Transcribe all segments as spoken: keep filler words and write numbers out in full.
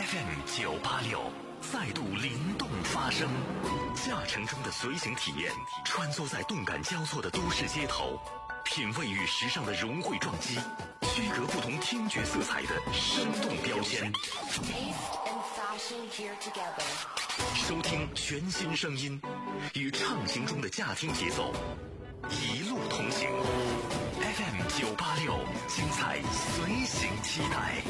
F M 九八六再度灵动发声，驾乘中的随行体验，穿梭在动感交错的都市街头，品味与时尚的融汇撞击，区隔不同听觉色彩的生动标签。收听全新声音，与畅行中的驾听节奏，一路同行。F M 九八六，精彩随行期待。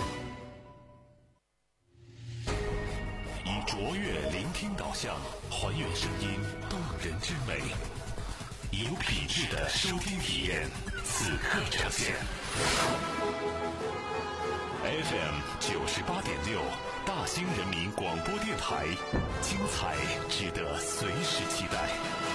以卓越聆听导向，还原声音动人之美，以有品质的收听体验，此刻呈现。F M 九十八点六，大兴人民广播电台，精彩值得随时期待。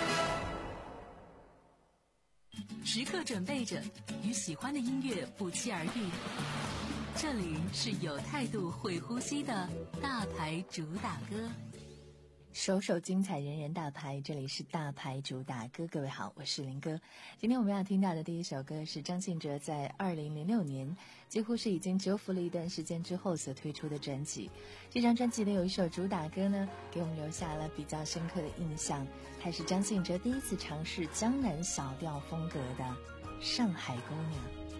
时刻准备着，与喜欢的音乐不期而遇。这里是有态度、会呼吸的大牌主打歌， 首首精彩，人人大牌。这里是大牌主打歌，各位好，我是林哥。今天我们要听到的第一首歌是张信哲在二零零六年，几乎是已经蛰伏了一段时间之后所推出的专辑。这张专辑的有一首主打歌呢，给我们留下了比较深刻的印象。它是张信哲第一次尝试江南小调风格的《上海姑娘》。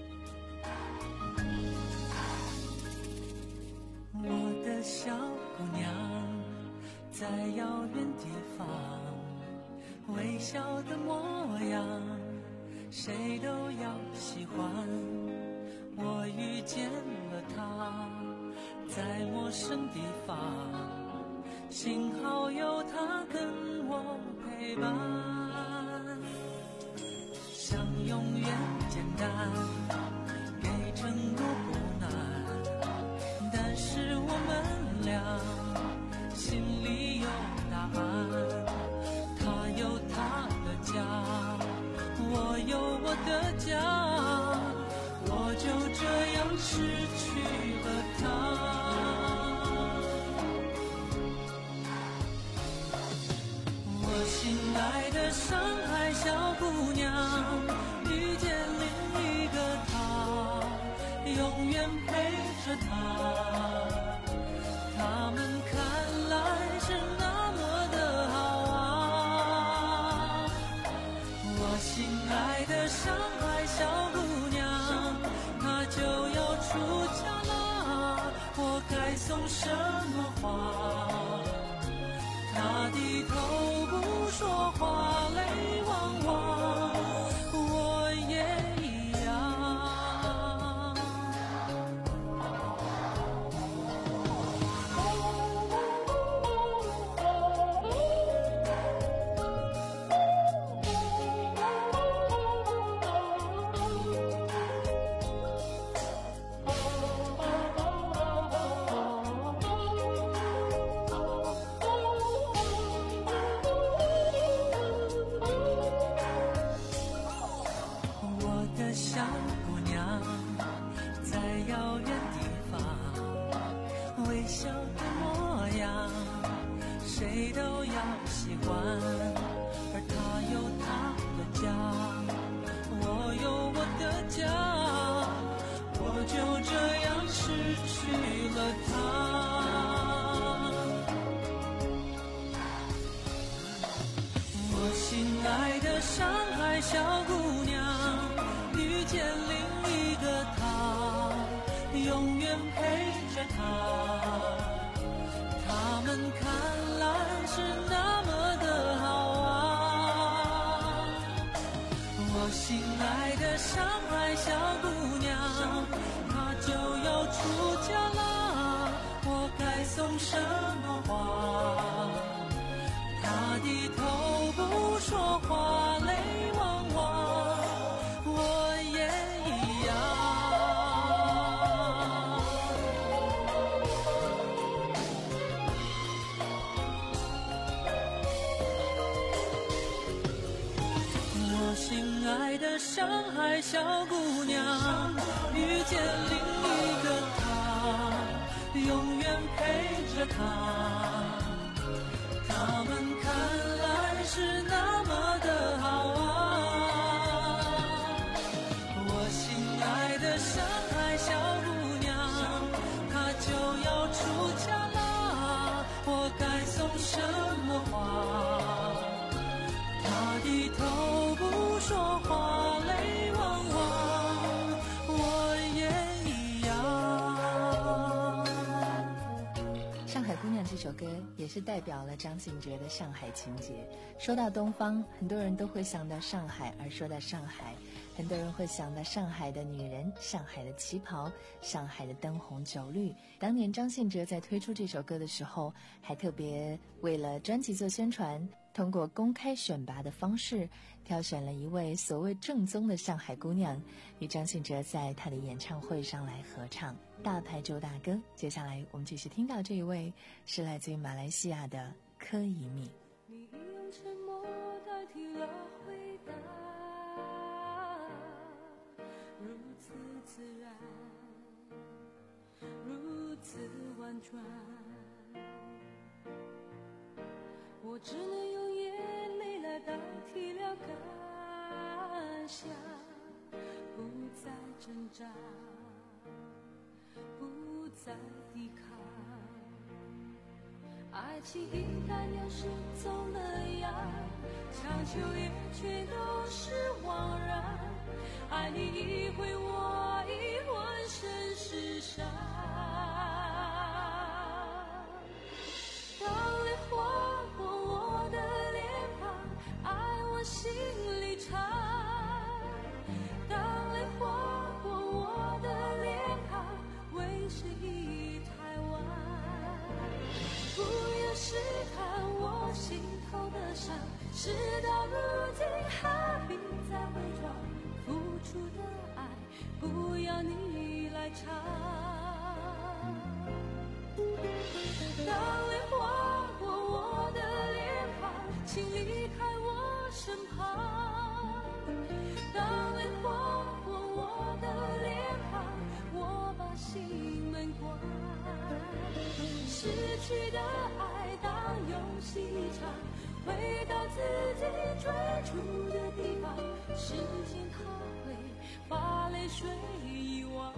我的小姑娘在遥远地方，微笑的模样谁都要喜欢。我遇见了她，在陌生地方，幸好有她跟我陪伴。想永远简单，给承诺不难，但是我们俩心里有答案。他有他的家，我有我的家，我就这样失去了他。我心爱的上海小姑娘，遇见另一个他，永远陪着他。他们看来是那么的好啊。我心爱的上海小姑娘，她就要出嫁了，我该送什么花？她低头不说话，泪汪汪，我也一样。谁都要喜欢，而他有他的家，我有我的家，我就这样失去了他。我心爱的上海小姑娘，遇见另一个他，永远陪着他。他们看来是那么的好啊。我心爱的上海小姑娘，她就要出嫁了，我该送什么花？她低头不说话，泪汪汪，我也一样。心爱的上海小姑娘，遇见另一个他，永远陪着他。他们看来是那么的好啊。我心爱的上海小姑娘，她就要出嫁了， 首歌也是代表了张信哲的上海情节。说到东方，很多人都会想到上海，而说到上海，很多人会想到上海的女人，上海的旗袍，上海的灯红酒绿。当年张信哲在推出这首歌的时候，还特别为了专辑做宣传，通过公开选拔的方式挑选了一位所谓正宗的上海姑娘，与张信哲在他的演唱会上来合唱大牌主打歌。接下来我们继续听到这一位是来自于马来西亚的柯以敏。 你用沉默代替了回答，如此自然，如此婉转，我只能用眼泪来代替了感想，不再挣扎，不再抵抗，爱情一旦要是走了样，强求也全都是枉然，爱你一回我已浑身是伤，当泪划过我的脸庞，爱往心里藏，当泪划过我的脸庞，为谁已太晚，不要试探我心头的伤，事到如今何必再伪装，付出的爱不要你来尝，当泪划过我的脸庞，请离开我身旁，当泪划过我的脸庞，我把心门关，失去的爱当游戏一场，回到自己最初的地方，时间它会把泪水遗忘。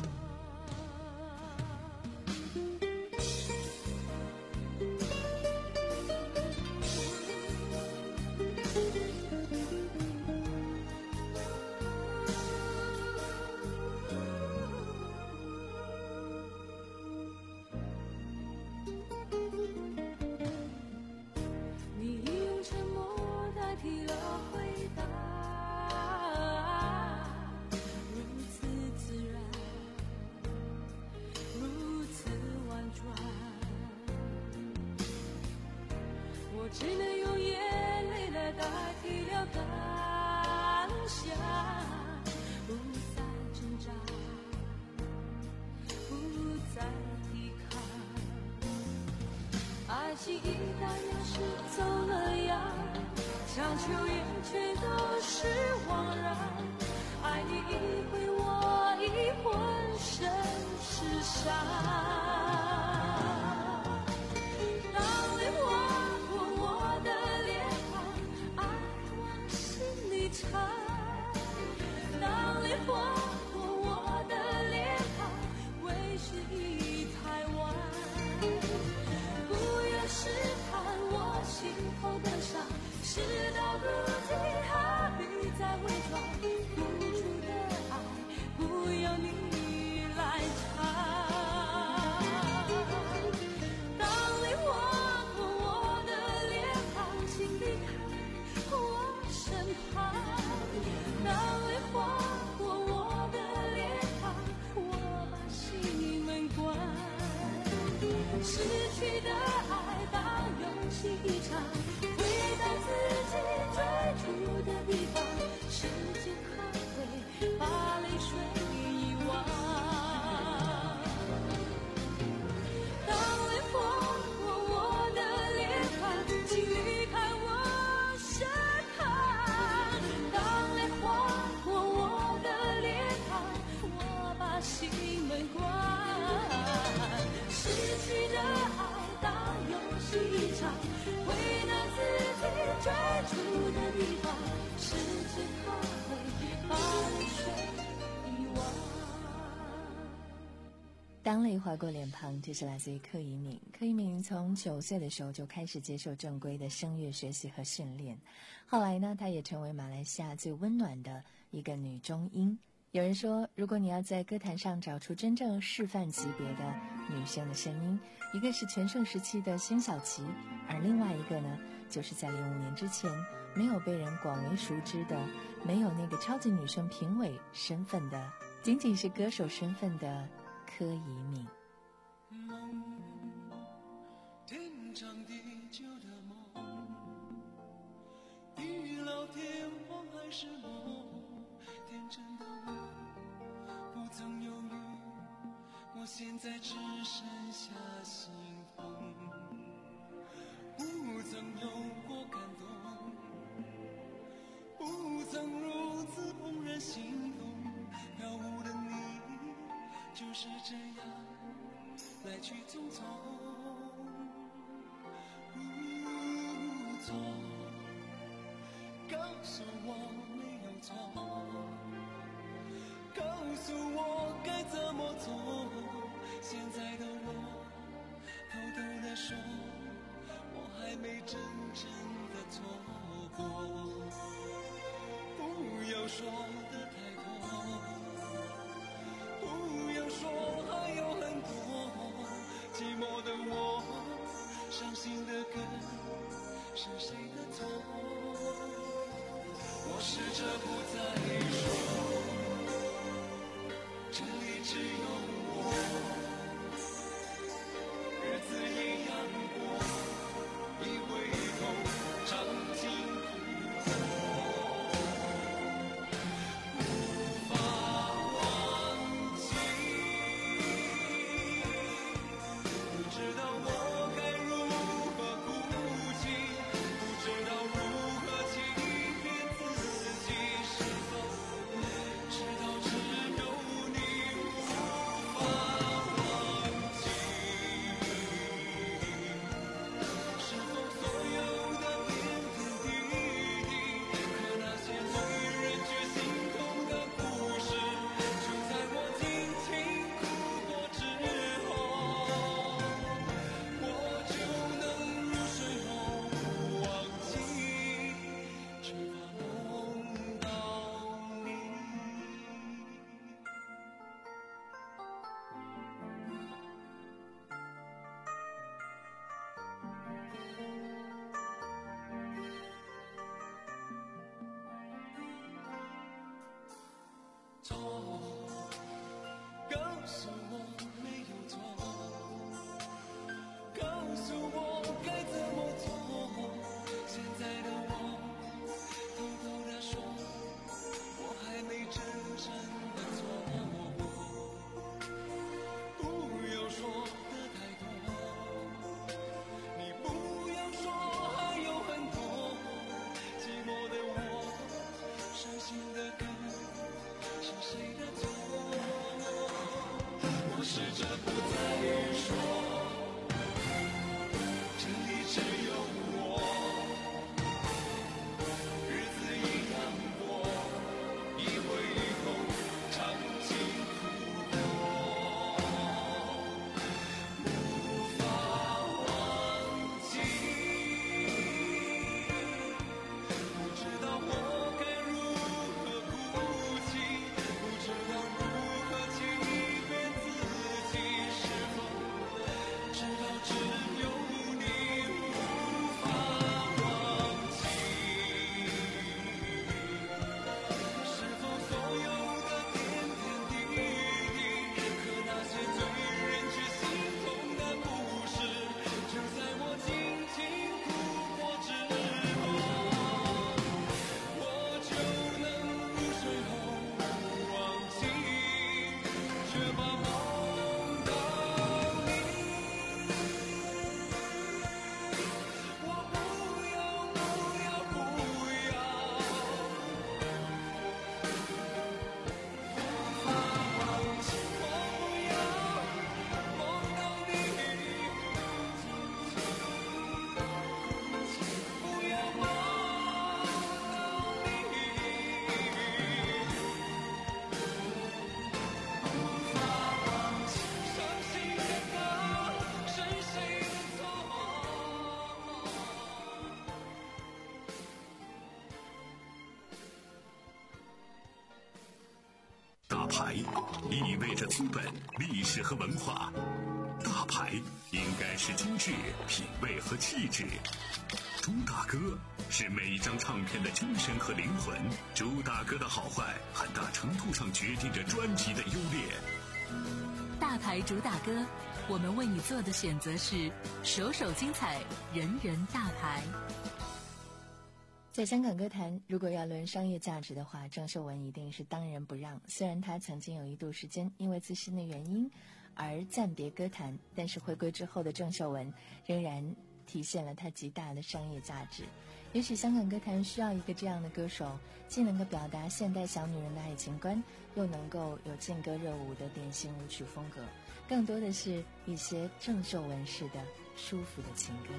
我只能用眼泪来代替了感想，不再挣扎，不再抵抗，爱情一旦要是走了样，强求也全都是枉然，爱你一回我已浑身是伤，当泪划过我的脸庞，为时已太晚，不要试探我心头的伤，事到如今何必再伪装，付出的爱不要你来尝，当泪划过我的脸庞，请离开我身旁，当泪划过我的脸庞，我把心门关，失去的爱当游戏一场，回到自己最初的地方，时间它会把泪水遗忘，当泪划过我的脸庞，请离开我身旁，当泪划过我的脸庞，我把心门关，失去的爱当游戏一场，回到自己最初的地方，时间它会把泪水遗忘。 当泪划过脸庞，这是来自于柯以敏。柯以敏从九岁的时候就开始接受正规的声乐学习和训练，后来呢，她也成为马来西亚最温暖的一个女中音。 有人说，如果你要在歌坛上找出真正示范级别的女生的声音，一个是全盛时期的辛晓琪，而另外一个呢，就是在零五年之前没有被人广为熟知的，没有那个超级女声评委身份的，仅仅是歌手身份的柯以敏。 梦，天长地久的梦，地老天荒还是梦，天真的我不曾犹豫，我现在只剩下心痛，不曾有过感动，不曾如此怦然心动，飘忽的你就是这样来去匆匆，错，告诉我没有错，告诉我该怎么做。现在的我偷偷地说，我还没真正的错过。不要说的太多，不要说还有很多。寂寞的我，伤心的歌，是谁的错？我试着不再说，这里只有我，日子一样过，一回头，尝尽苦果，无法忘记。不知道我该如何哭泣，不知道如何欺骗自己，是否知道只有你无法忘记？是否所有的点点滴滴，可那些最人却心痛的故事，就在我轻轻哭过之后，我就能入睡后不忘记，却怕梦到你。错，告诉我没有错，告诉我该怎么做。现在的我偷偷地说，我还没真正的错过。不要说的太多，你不要说还有很多。寂寞的我，伤心的歌，是谁的错？我试着不再说，这里只有我，日子一样过，一回头，尝尽苦果，无法忘记。不知道我该如何哭泣，不知道如何欺骗自己，是大牌意味着资本、历史和文化，大牌应该是精致、品味和气质。朱大哥是每一张唱片的精神和灵魂，朱大哥的好坏很大程度上决定着专辑的优劣。 大牌主打歌，我们为你做的选择是首首精彩，人人大牌。 在香港歌坛，如果要论商业价值的话，郑秀文一定是当仁不让。虽然她曾经有一度时间因为自身的原因而暂别歌坛，但是回归之后的郑秀文仍然体现了她极大的商业价值。也许香港歌坛需要一个这样的歌手，既能够表达现代小女人的爱情观，又能够有劲歌热舞的典型舞曲风格，更多的是一些郑秀文式的舒服的情歌。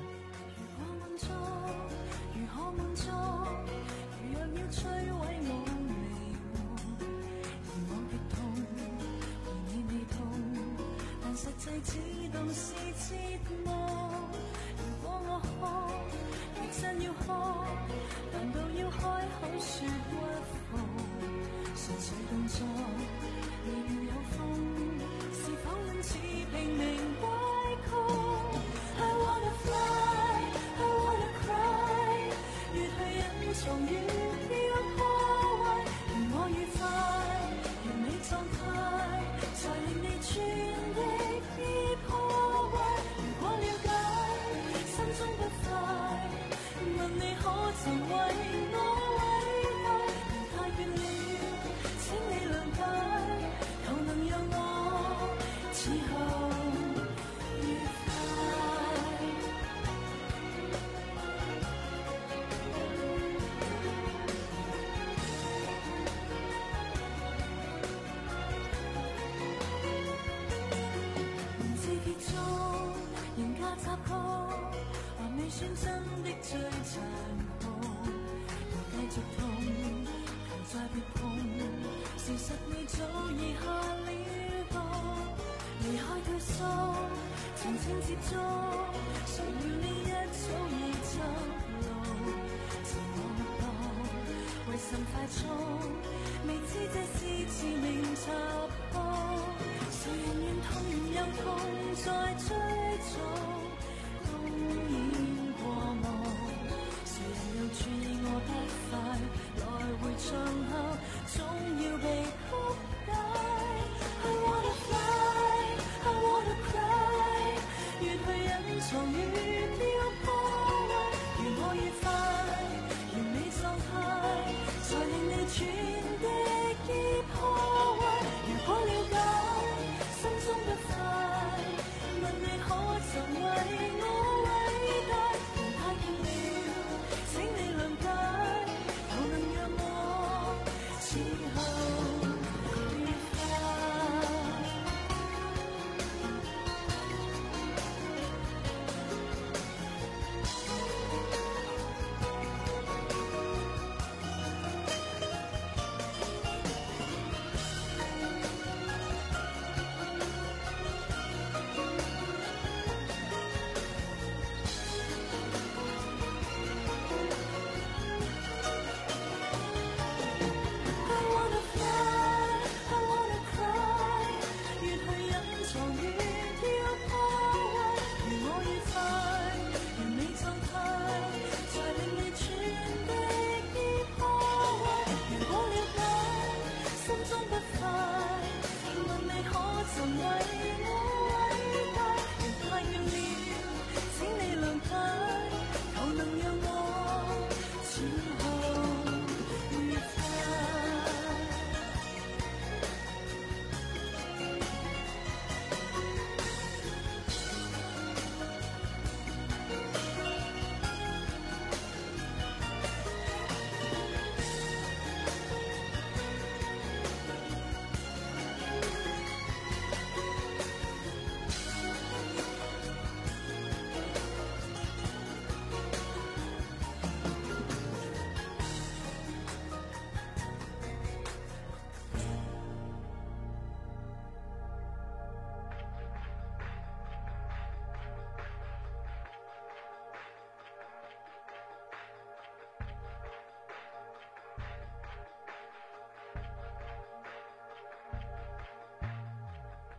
如何滿足？如若要摧毀我未和，而我極痛，而你未痛，但實際只當是折磨。如果我可，其實要可，難道要開口說屈服？純粹動作，未要有風，是否很似拼命歪曲 ？I wanna fly, I wanna cry。越去隱藏越要破壞，而我愉快，完美狀態，才令你全力以破壞。如果了解，心中不快，問你可曾為我偉大？人太倦了，請你諒解，求能讓我此後愉快。還未算真的最殘酷，要繼續痛，求再別碰。事實你早已下了課，離開退縮，靜靜接觸，誰料你一早已走路。前往多，為甚快速？未知這是致命插曲。誰人願痛又痛，再追逐。風煙過目，誰人又注意我不快？來回場合總要被曲解。I wanna fly, I wanna cry。越去隱藏越要破壞，如我愉快，完美狀態，才令你全力以破壞。如果了解，心中不快，問你可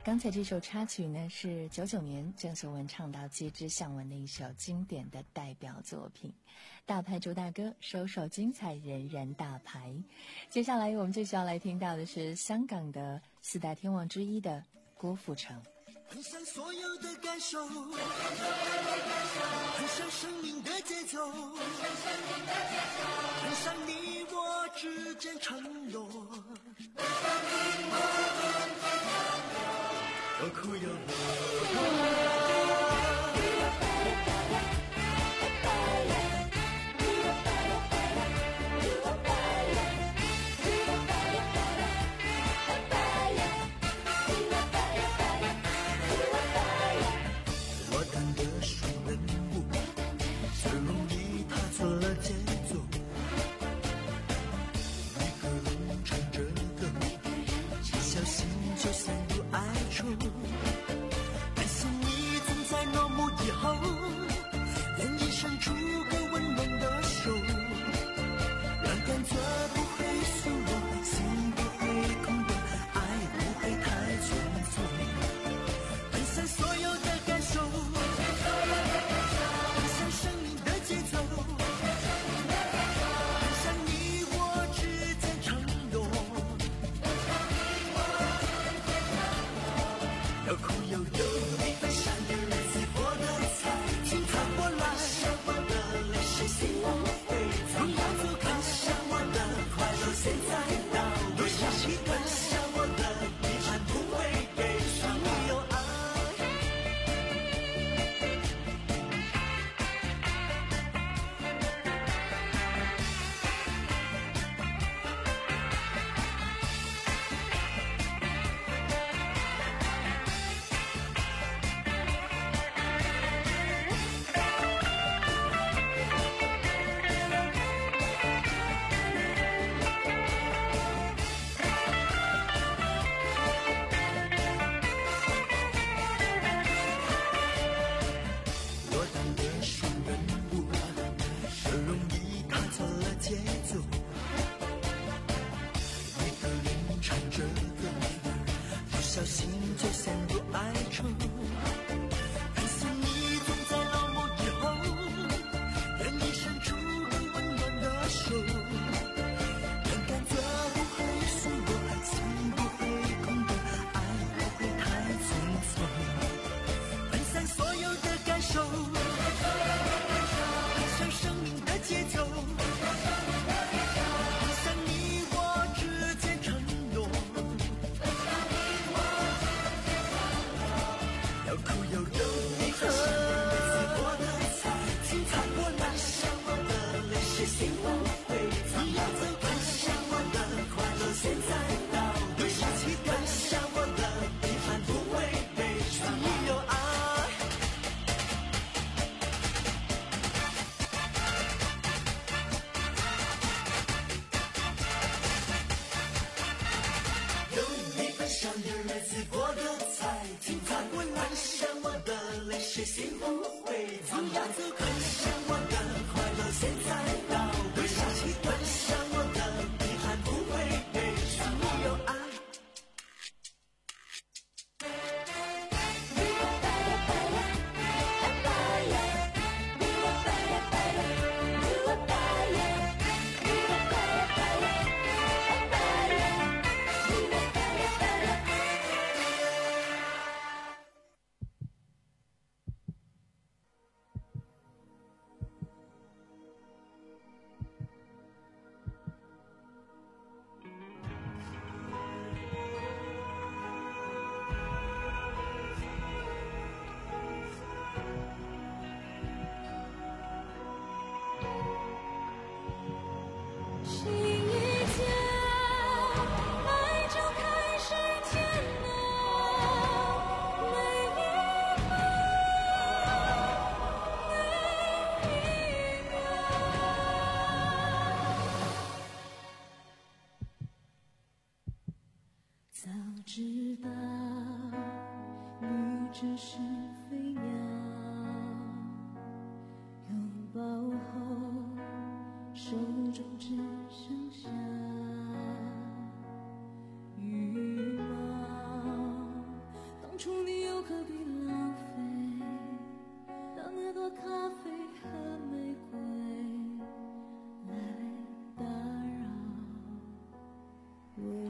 刚才这首插曲呢，是九九年郑秀文唱到《街知巷闻》的一首经典的代表作品。大牌主打歌，首首精彩，人人大牌。接下来我们就需要来听到的是香港的四大天王之一的郭富城。 分享所有的感受，分享生命的节奏，分享你我之间承诺，有苦有乐。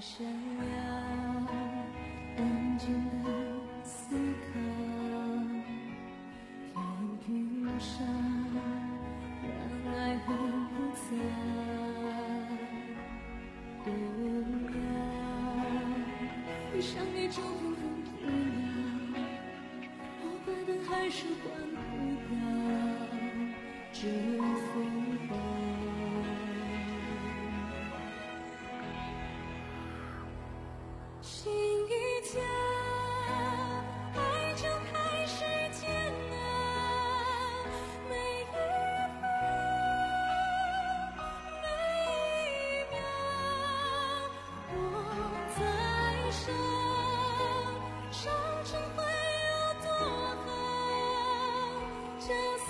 想要安静的思考，天平上让爱很复杂，不要遇上你就平衡不了，我关灯还是关不掉这风暴。心一跳，爱就开始煎熬，每一分每一秒，我在想，伤成会有多好，就思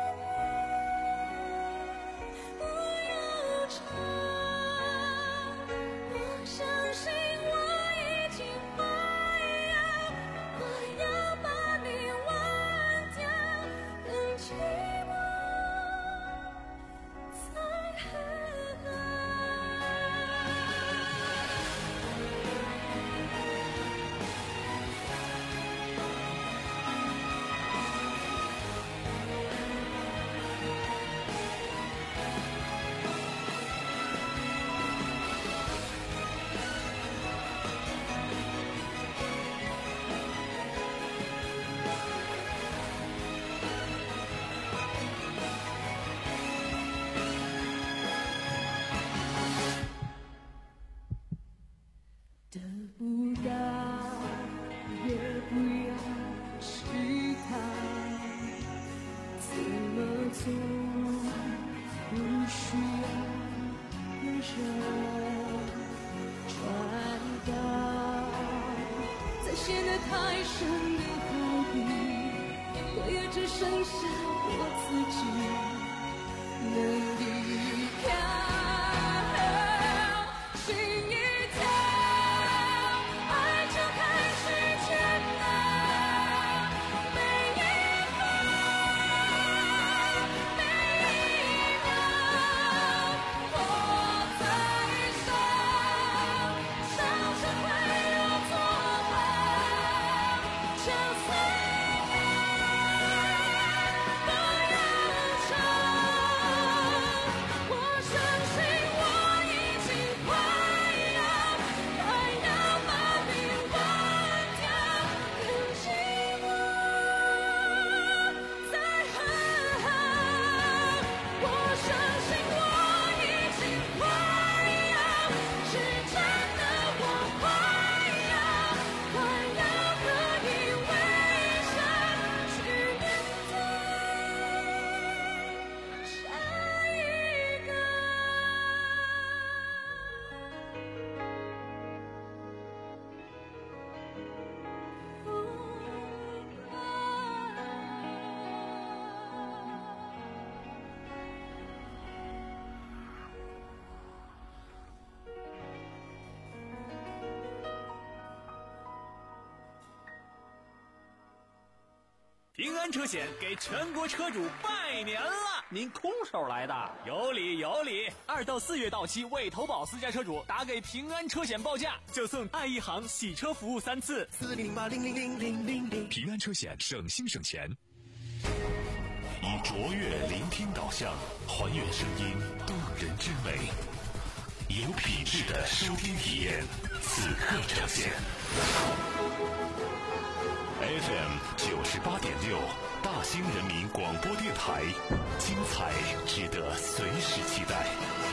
念不要吵，我相信我得不到，也不要期待，怎么做不需要忍受，传导在陷得太深的海底，我也只剩下我自己能离开。 平安车险给全国车主拜年了！ 您空手来的？ 有理有理！二到四月到期未投保私家车主，打给平安车险报价，就送爱一行洗车服务三次。 四零零八零零零零零零。 平安车险省心省钱，以卓越聆听导向，还原声音动人之美，有品质的收听体验，此刻呈现。F M 九十八点六，大兴人民广播电台，精彩值得随时期待。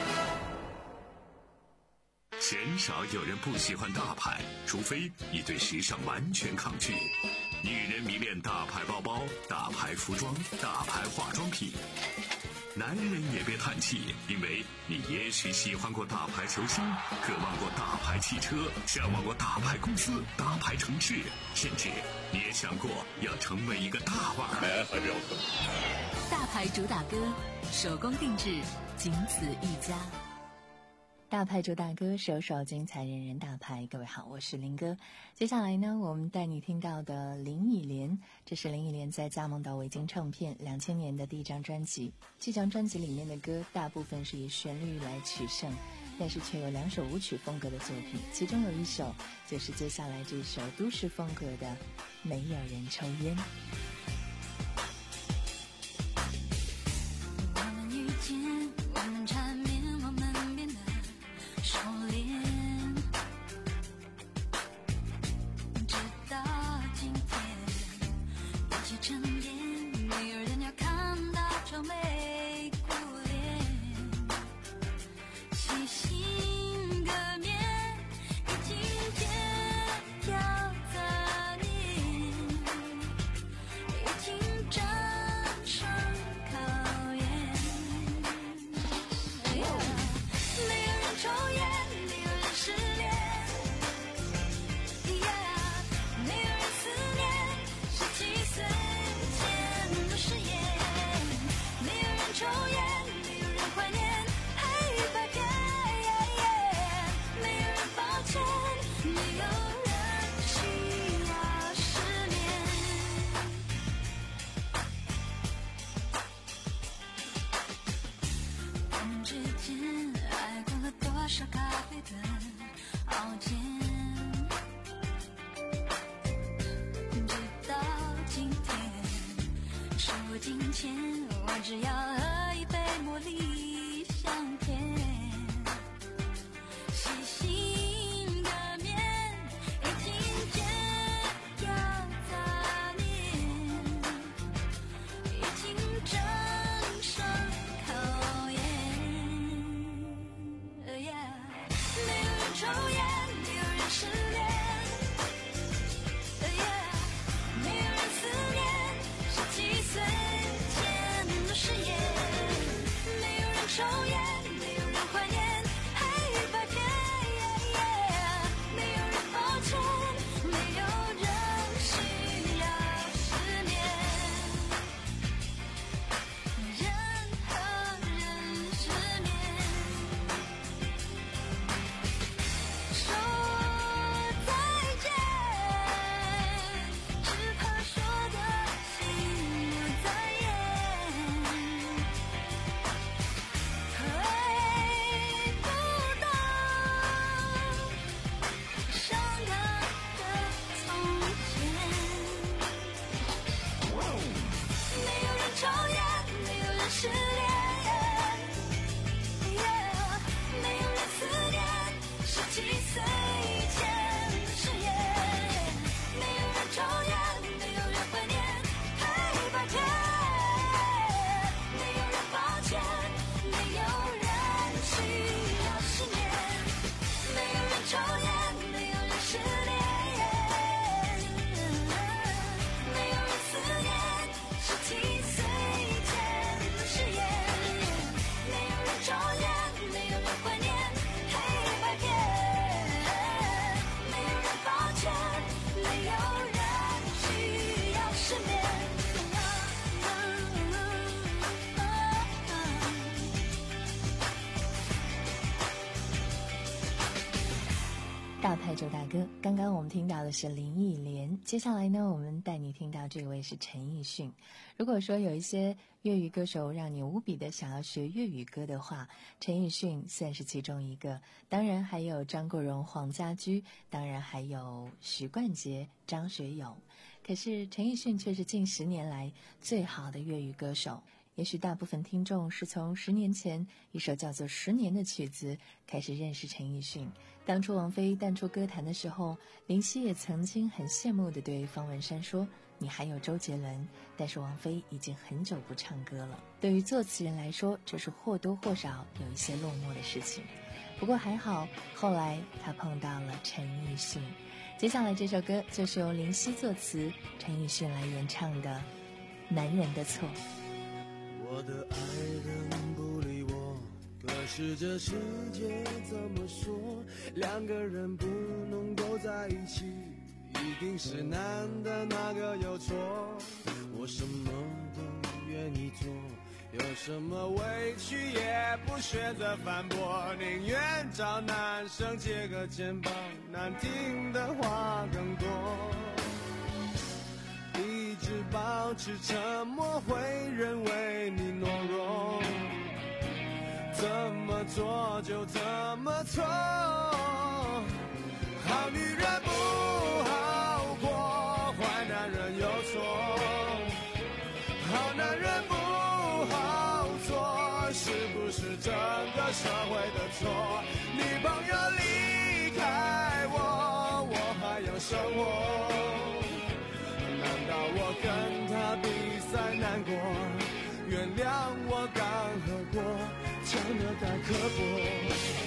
鲜少有人不喜欢大牌，除非你对时尚完全抗拒。女人迷恋大牌包包、大牌服装、大牌化妆品。男人也别叹气，因为你也许喜欢过大牌球星，渴望过大牌汽车，向往过大牌公司、大牌城市，甚至你也想过要成为一个大腕儿。 大牌主打歌，手工定制，仅此一家。 大牌主打歌，首首精彩，人人大牌。各位好，我是林哥。接下来呢，我们带你听到的林忆莲，这是林忆莲在加盟到维京唱片两千年的第一张专辑。这张专辑里面的歌大部分是以旋律来取胜， 但是却有两首舞曲风格的作品，其中有一首就是接下来这首都市风格的《没有人抽烟》。 我们遇见，我们缠绵，我们变得熟练，直到今天，一起沉淀，没有人要看到皱眉苦脸，细心的面已经戒掉杂念，已经战胜考验。没有人抽烟，没有人失恋，没有人思念，十七岁前的誓言。没有人抽烟，没有人怀念黑白片，没有人抱歉，没有人需要失眠。我们之间爱过了多少咖啡的傲贱，直到今天，手握金钱，我只要喝一杯茉莉香甜，细心的面已经戒掉杂念，已经战胜考验。呃耶没有人抽烟，没有人失恋，呃耶没有人思念，十七岁前的誓言。没有人抽烟，没有人怀念黑白片，没有人抱歉，没有人需要失眠。人和人失眠，说再见，只怕说的心不在焉，回不到伤感的从前。没有人抽烟，没有人失恋，没有人思念，十七岁前的誓言。没有人抽烟，没有人怀念黑白片，没有人抱歉，没有人需要失眠。没有人抽烟，没有人失恋，没有人思念，十七岁前的誓言。没有人抽烟，没有人怀念黑白片，没有人抱歉，没有人需要失眠。 大牌周大哥，刚刚我们听到的是林忆莲，接下来呢，我们带你听到这位是陈奕迅。如果说有一些粤语歌手让你无比的想要学粤语歌的话，陈奕迅算是其中一个，当然还有张国荣、黄家驹，当然还有许冠杰、张学友。可是陈奕迅却是近十年来最好的粤语歌手。也许大部分听众是从十年前一首叫做《十年》的曲子开始认识陈奕迅。当初王菲淡出歌坛的时候，林夕也曾经很羡慕地对方文山说，你还有周杰伦，但是王菲已经很久不唱歌了。对于作词人来说，这是或多或少有一些落寞的事情。不过还好，后来他碰到了陈奕迅。接下来这首歌就是由林夕作词，陈奕迅来演唱的《男人的错》。 我的爱人不理我，可是这世界怎么说？两个人不能够在一起，一定是男的那个有错。我什么都愿意做，有什么委屈也不选择反驳，宁愿找男生借个肩膀，难听的话更多。一直保持沉默，会认为你懦弱，怎么做就怎么错，好女人不好过，坏男人有错，好男人不好做，是不是整个社会的错？女朋友离开我，我还要生活，难道我跟他比赛难过？原谅我刚喝过，讲得太刻薄。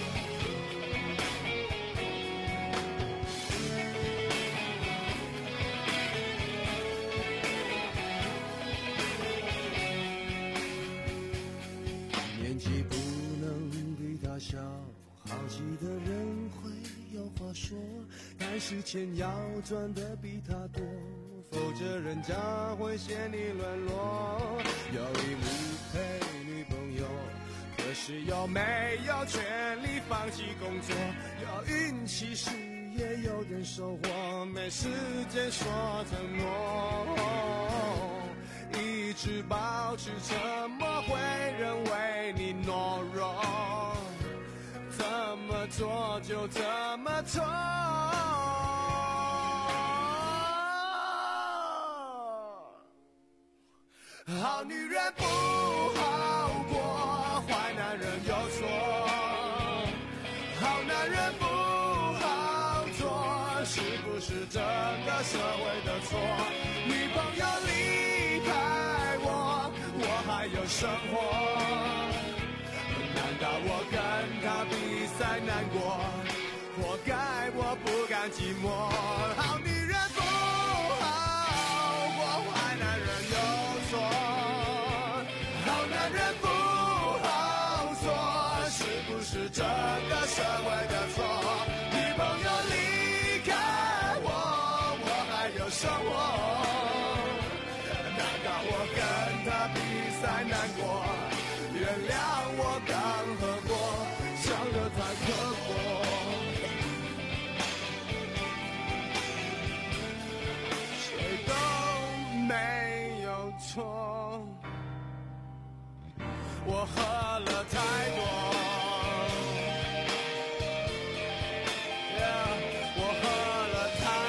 年纪不能比他小，好奇的人会有话说，但是钱要赚的比他多，否则人家会嫌你沦落。有义务陪女朋友，可是有没有权利放弃工作？有运气事业有点收获，没时间说承诺，一直保持沉默会认为你懦弱，怎么做就怎么错。好女人不好过，坏男人有错，好男人不好做，是不是整个社会的错？女朋友离开我，我还有生活，难道我跟他比赛难过？活该我不甘寂寞。好女人不好过，坏男人有错，好男人不好做，是不是整个社会的错？女朋友离开我，我还有生活，难道我跟他比赛难过？原谅我刚喝过，想得太刻薄。谁都没有错，我喝了太多， yeah, 我喝了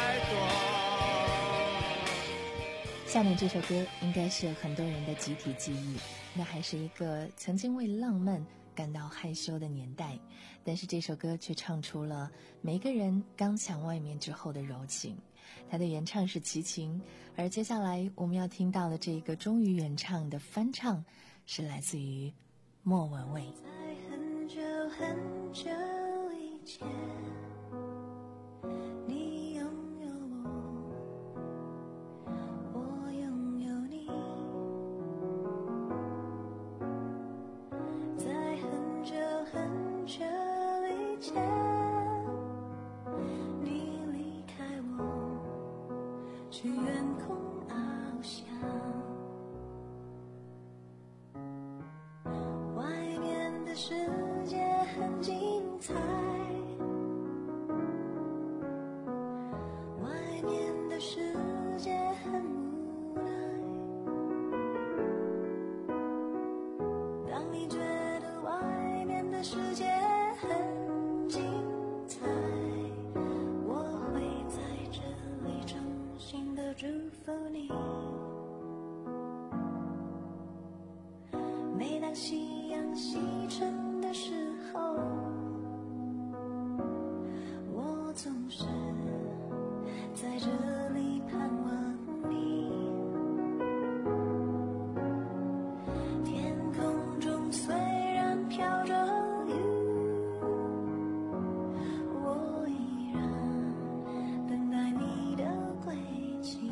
太多。 下面这首歌应该是很多人的集体记忆，那还是一个曾经为浪漫感到害羞的年代，但是这首歌却唱出了每个人刚墙外面之后的柔情。它的原唱是齐秦，而接下来我们要听到的这个忠于原唱的翻唱是来自于莫文蔚。 在很久很久以前，你拥有我，我拥有你。在很久很久以前，你离开我，去远空翱翔。外面的世界很精彩，外面的世界很无奈。当你觉得外面的世界很精彩，我会在这里衷心的祝福你。每当夕阳西沉的时候，我总是在这里盼望你。天空中虽然飘着雨，我依然等待你的归期。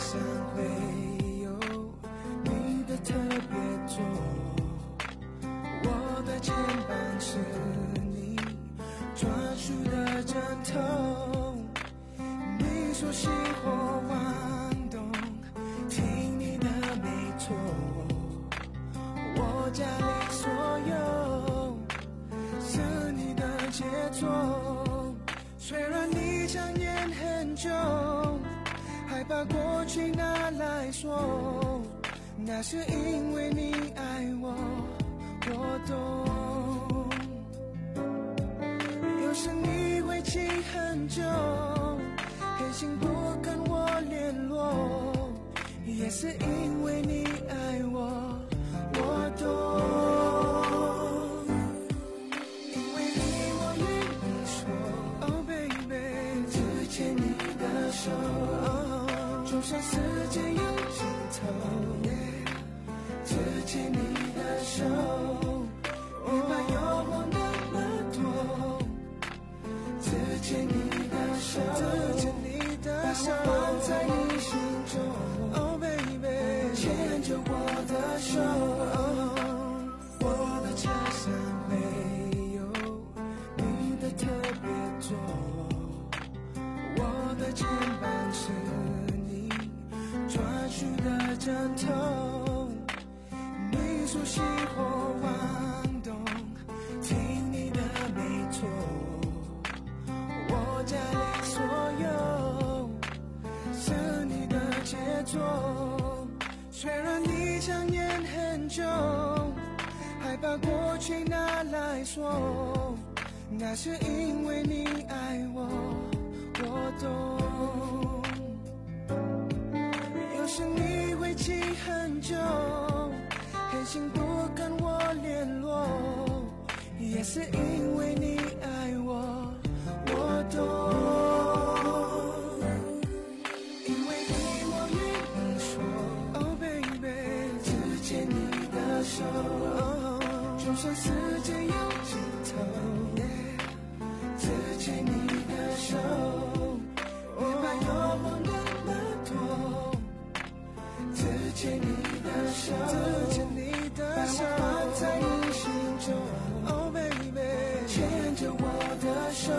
上会有你的特别座，我的肩膀是你专属的枕头，你说熄火忘动，听你的没错，我家里所有是你的杰作，虽然你想念很久，害怕过去拿来说，那是因为你爱我，我懂。有时你会气很久，黑心不跟我联络，也是因为你爱我，我懂。因为你我愿意说 Oh baby， 只牵你的手，就算世界有尽头，只牵你的手，别怕有我那么多，只牵你的手，只牵你的手，把我放在你心中 Oh baby， 牵着我的手，我的车上没有你的特别座，我的肩膀是你专属的枕头，你说熄火忘动，听你的没错，我家里所有是你的杰作，虽然你想念很久，害怕过去拿来说，那是因为你爱我，我懂。有时你会气很久，黑心不跟我联络，也是因为你爱我，我懂。因为你我愿意说 Oh baby， 只牵你的手，就算世界有尽头，只牵你的手，别怕有我那么多，只牵你的手，只牵你的手，把我放在你心中 Oh baby， 牵着我的手，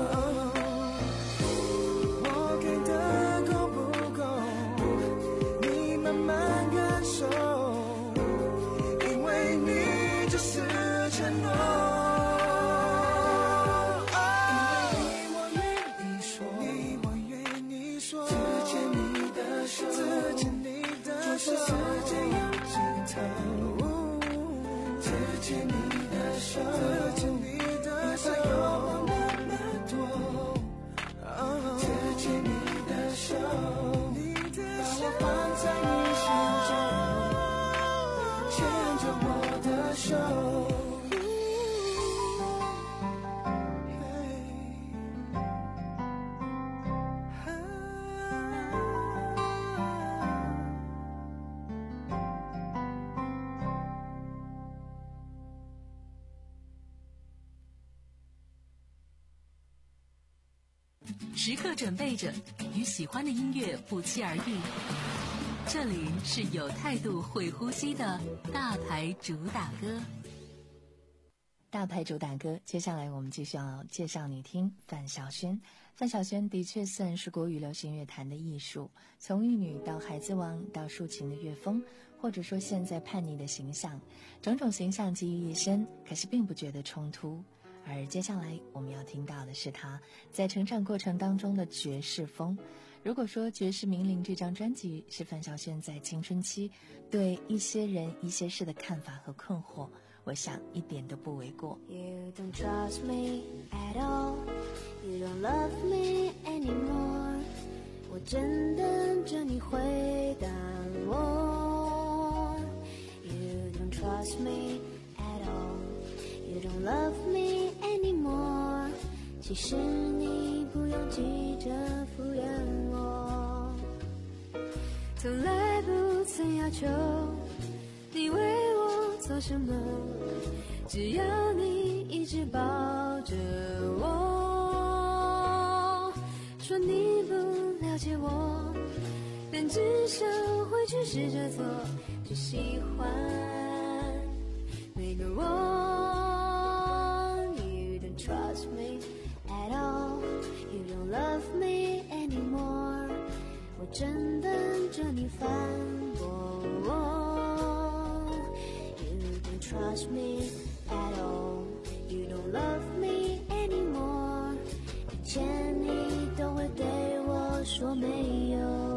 我给的够不够，你慢慢感受，因为你就是承诺。就算世界有尽头，只牵你的手，只牵你的手，有我那么多，只牵你的手，把我放在你心中，牵着我的手。 时刻准备着，与喜欢的音乐不期而遇。这里是有态度、会呼吸的大牌主打歌。 大牌主打歌，接下来我们继续要介绍你听范晓萱。范晓萱的确算是国语流行乐坛的艺术，从玉女到孩子王到抒情的乐风，或者说现在叛逆的形象，种种形象集于一身，可是并不觉得冲突。而接下来我们要听到的是他在成长过程当中的爵士风。如果说《爵士名伶》这张专辑是范晓萱在青春期对一些人一些事的看法和困惑，我想一点都不为过。 You don't trust me at all, you don't love me anymore， 我正等着你回答我。 You don't trust me at all, you don't love me anymore， 其实你不用急着敷衍我，从来不曾要求你为我做什么，只要你一直抱着我，说你不了解我，但但至少会去试着做，去喜欢每个我。You don't trust me at all, you don't love me anymore， 我正等着你反驳我。You don't trust me at all, you don't love me anymore， 以前你都会对我说没有，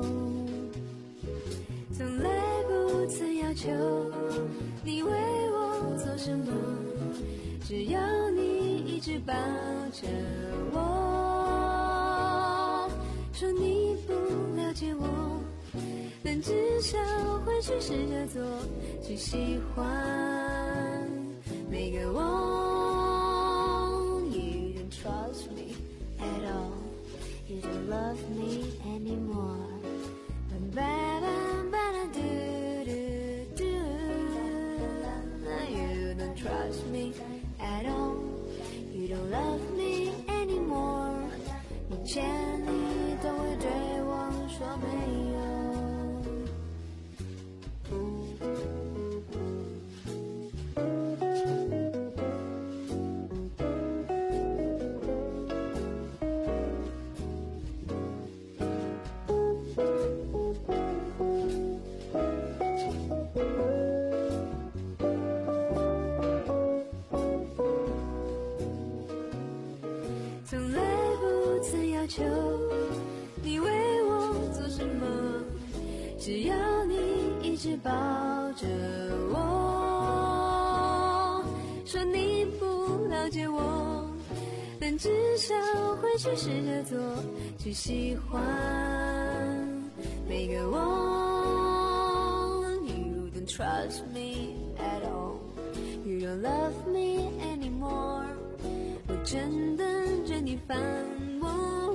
从来不曾要求你为我做什么，只要你一直抱着我，说你不了解我，但至少会去试着做，去喜欢每个我。 You don't trust me at all, you don't love me anymore. You don't trust me at all, you don't love me anymore. 以前你都会对我说没有。从来不曾要求你为我做什么，只要你一直抱着我，说你不了解我，但至少会去试着做，去喜欢每个我。You don't trust me at all, you don't love me anymore， 我真等着你反驳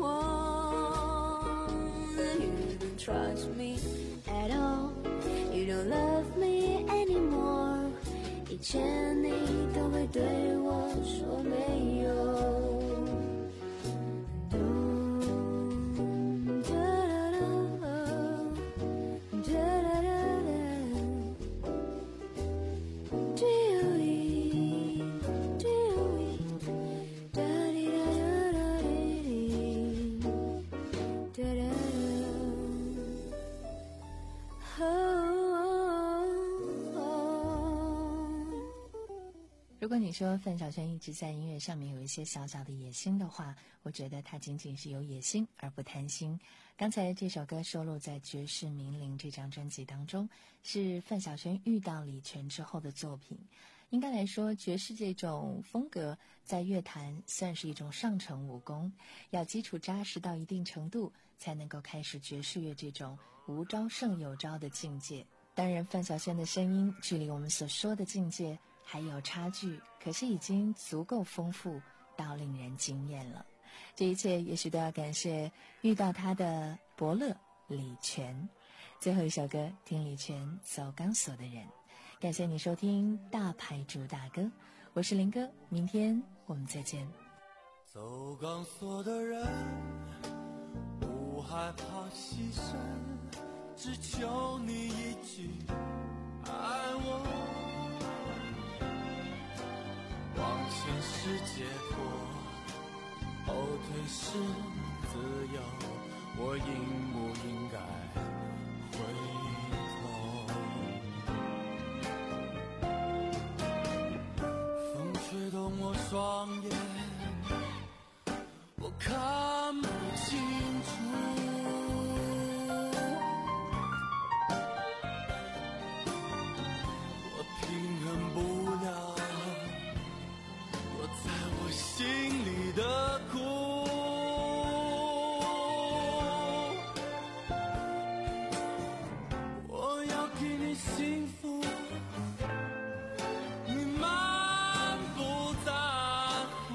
我。 You don't trust me at all, you don't love me anymore， 以前你都会对我说没有。 如果你说范晓萱一直在音乐上面有一些小小的野心的话，我觉得她仅仅是有野心而不贪心。刚才这首歌收录在《爵士名伶》这张专辑当中，是范晓萱遇到李泉之后的作品。应该来说，爵士这种风格在乐坛算是一种上乘武功，要基础扎实到一定程度，才能够开始爵士乐这种无招胜有招的境界。当然，范晓萱的声音距离我们所说的境界还有差距，可是已经足够丰富到令人惊艳了。这一切也许都要感谢遇到他的伯乐李泉。最后一首歌，听李泉走钢索的人。感谢你收听大牌主打歌，我是林哥，明天我们再见。 走钢索的人不害怕牺牲，只求你一句爱我，往前是解脱，后退是自由，我应不应该回头？风吹动我双眼，我看不清楚，我平衡不了躲在我心里的苦。我要给你幸福，你满不在乎。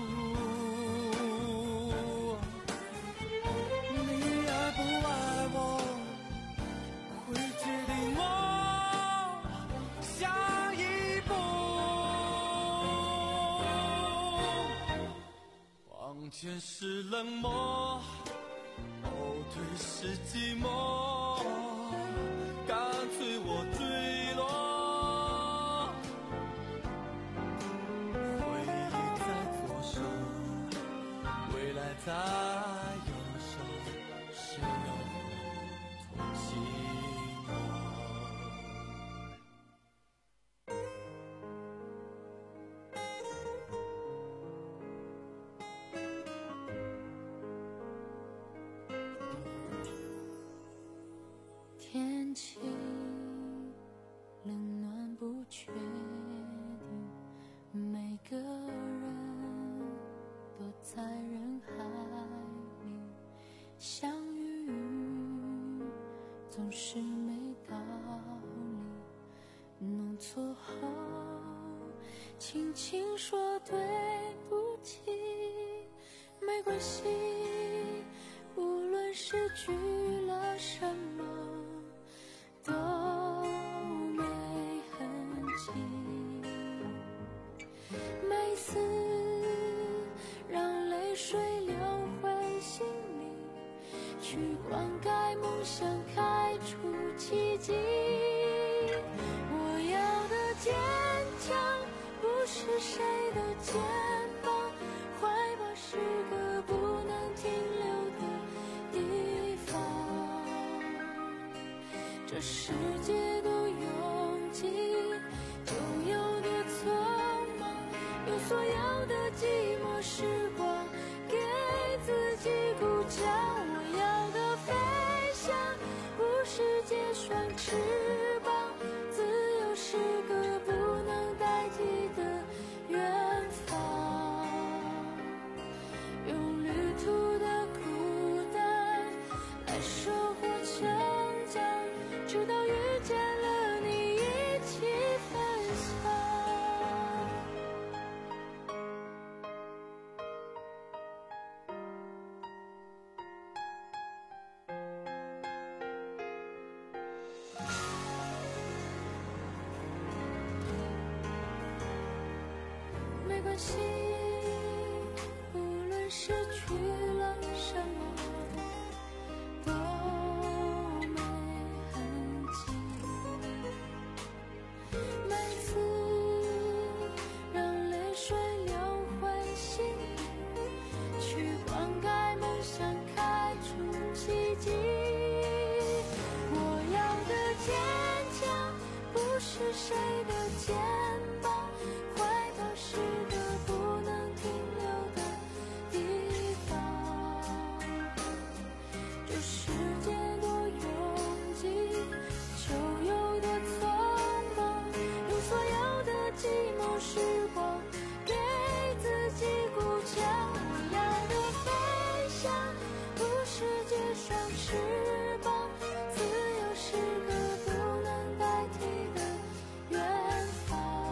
你爱不爱我，会决定我下一步。往前是冷漠，后退是寂寞。 干脆我坠落。回忆在左手，未来在右手，谁又同行我？ 天气冷暖不确定，每个人都在人海里相遇，总是没道理。弄错后，轻轻说对不起，没关系，无论失去了什么都没痕迹。每次让泪水流回心里，去灌溉梦想，开出奇迹。我要的坚强不是谁的肩膀，怀抱是个不能停留的地方。这世界多拥挤，就有多匆忙，用所有的寂寞时光给自己鼓掌。我要的飞翔不是结双翅膀，自由是个不能代替的远方。用旅途的孤单来收获成长，直到遇见了你一起分享。没关系，无论失去了什么都没痕迹。每次让泪水流回心里，去灌溉梦想，开出奇迹。我要的坚强不是谁的肩膀，怀抱是个不能停留的地方。这世界多拥挤，就有多匆忙，用所有的寂寞时光给自己鼓掌。我要的飞翔不是结双翅膀，自由是个不能代替的远方。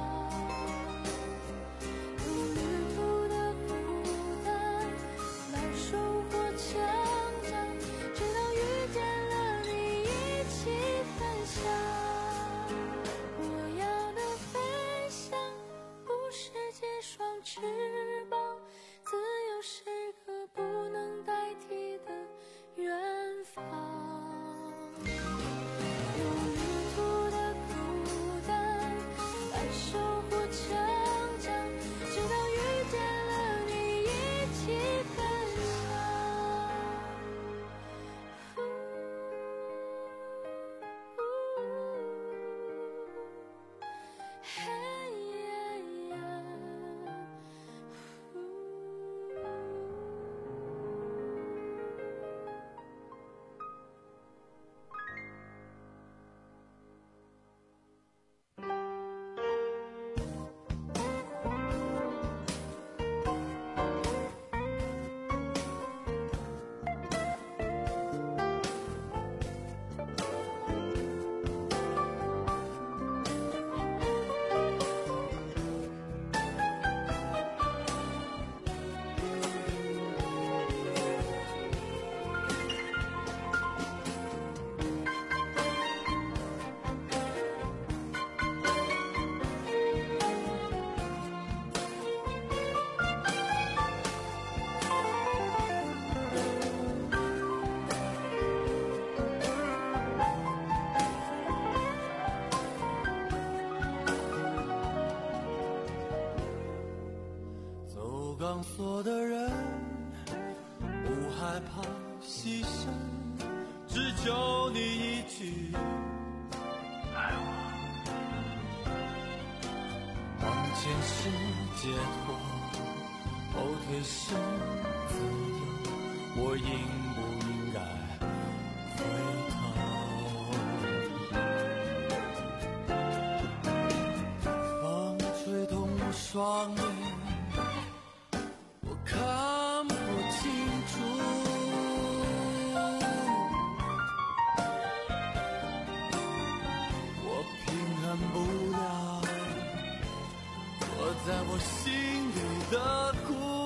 钢索的人，不害怕牺牲，只求你一句爱我。往前是解脱，后退是自由，我应不应该回头？风吹痛我双眼，我看不清楚，我平衡不了我在我心里的苦。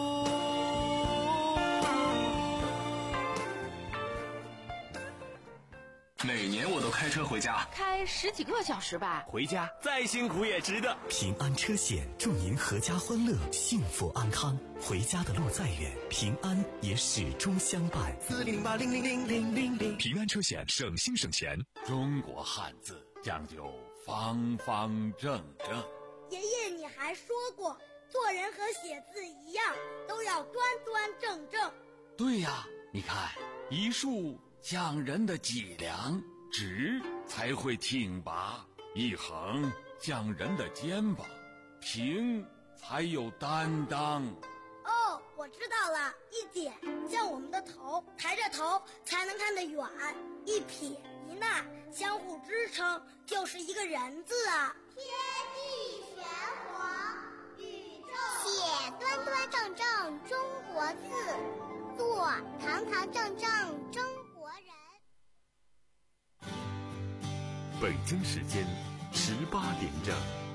每年我都开车回家， 开十几个小时吧， 回家再辛苦也值得。 平安车险祝您阖家欢乐，幸福安康。回家的路再远，平安也始终相伴。 四零八零零零零零零， 平安车险省心省钱。 中国汉字讲究方方正正。 爷爷，你还说过，做人和写字一样，都要端端正正。 对呀，你看，一竖讲人的脊梁，直才会挺拔；一横讲人的肩膀，平才有担当。 哦，我知道了，一点像我们的头，抬着头才能看得远；一撇一捺相互支撑，就是一个人字啊。 天地玄黄，宇宙写端端正正中国字，做堂堂正正中国人。 北京时间十八点整。